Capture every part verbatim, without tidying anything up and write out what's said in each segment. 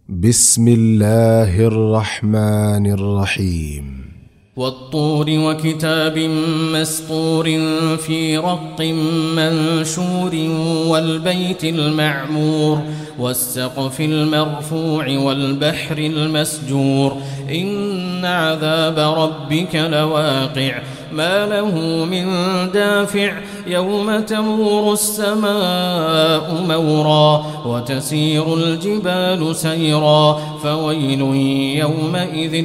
بسم الله الرحمن الرحيم. والطور وكتاب مسطور في رق منشور والبيت المعمور والسقف المرفوع والبحر المسجور إن عذاب ربك لواقع ما له من دافع يوم تمور السماء مورا وتسير الجبال سيرا فويل يومئذ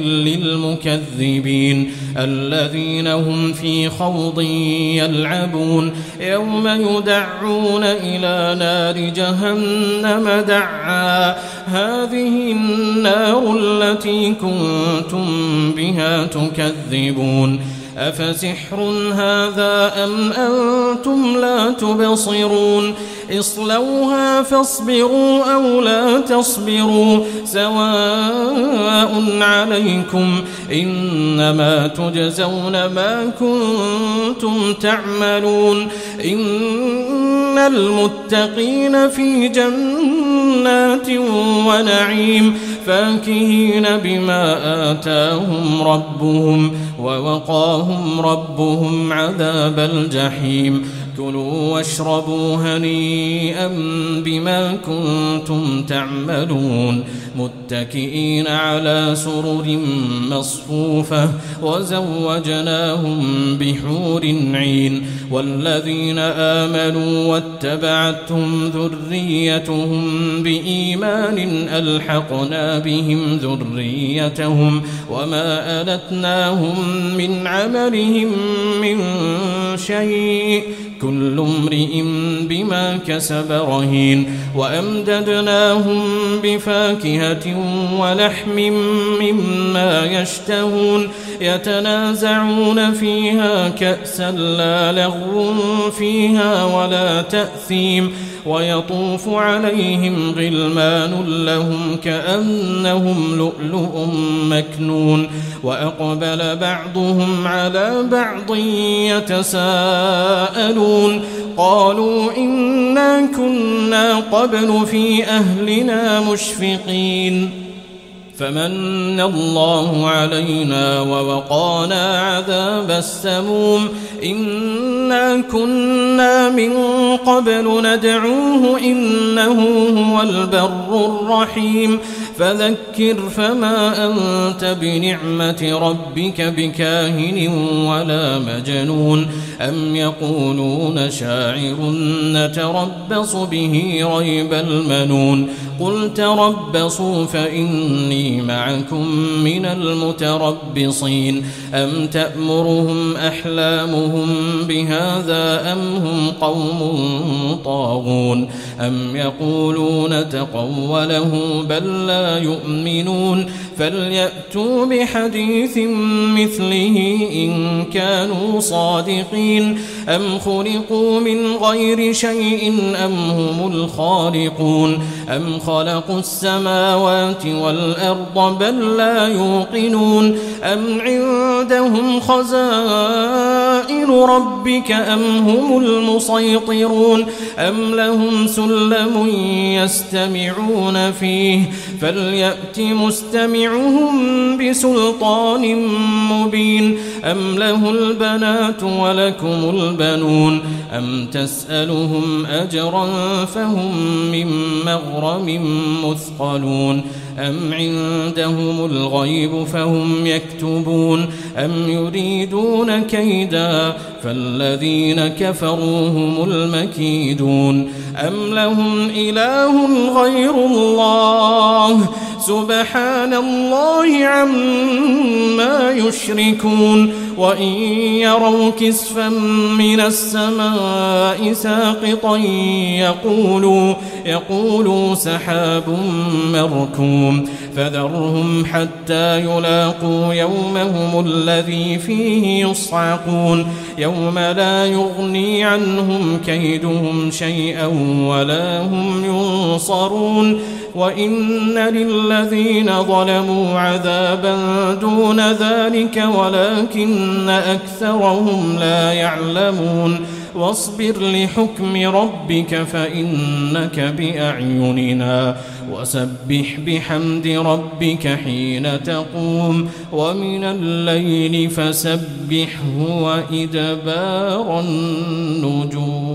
للمكذبين الذين هم في خوض يلعبون يوم يدعون إلى نار جهنم دعا هذه النار التي كنتم بها تكذبون أفسحر هذا أم أنتم لا تبصرون اصلوها فاصبروا أو لا تصبروا سواء عليكم إنما تجزون ما كنتم تعملون إن المتقين في جنات ونعيم فاكهين بما آتاهم ربهم ووقاهم ربهم عذاب الجحيم كلوا واشربوا هنيئا بما كنتم تعملون متكئين على سرر مصفوفة وزوجناهم بحور عين والذين آمنوا واتبعتهم ذريتهم بإيمان ألحقنا بهم ذريتهم وما ألتناهم من عملهم من شيء كل امرئ بما كسب رهين وأمددناهم بفاكهة ولحم مما يشتهون يتنازعون فيها كأسا لا لغو فيها ولا تأثيم ويطوف عليهم غلمان لهم كأنهم لؤلؤ مكنون وأقبل بعضهم على بعض يتساءلون قالوا إنا كنا قبل في أهلنا مشفقين فمن الله علينا ووقانا عذاب السموم إنا كنا من قبل ندعوه إنه هو البر الرحيم فذكر فما أنت بنعمة ربك بكاهن ولا مجنون أم يقولون شاعر نتربص به ريب المنون قل تربصوا فإني معكم من المتربصين أم تأمرهم أحلامهم بهذا أم هم قوم طاغون أم يقولون تقوله بل لا يؤمنون فليأتوا بحديث مثله إن كانوا صادقين أم خلقوا من غير شيء أم هم الخالقون أم خلقوا السماوات والأرض بل لا يوقنون أم عندهم خزائن ربك أم هم المسيطرون أم لهم سلم يستمعون فيه فليأت مستمعهم بسلطان مبين أم له البنات ولكم البنون أم تسألهم أجرا فهم من مغرم مثقلون أم عندهم الغيب فهم يكتبون أم يريدون كيدا فالذين كفروا هم المكيدون أم لهم إله غير الله سبحان الله عما يشركون وإن يروا كسفا من السماء ساقطا يقولوا, يقولوا سحاب مركوم فذرهم حتى يلاقوا يومهم الذي فيه يصعقون يوم لا يغني عنهم كيدهم شيئا ولا هم ينصرون وإن للذين ظلموا عذابا دون ذلك ولكن أكثرهم لا يعلمون واصبر لحكم ربك فإنك بأعيننا وسبح بحمد ربك حين تقوم ومن الليل فسبحه وإدبار النجوم.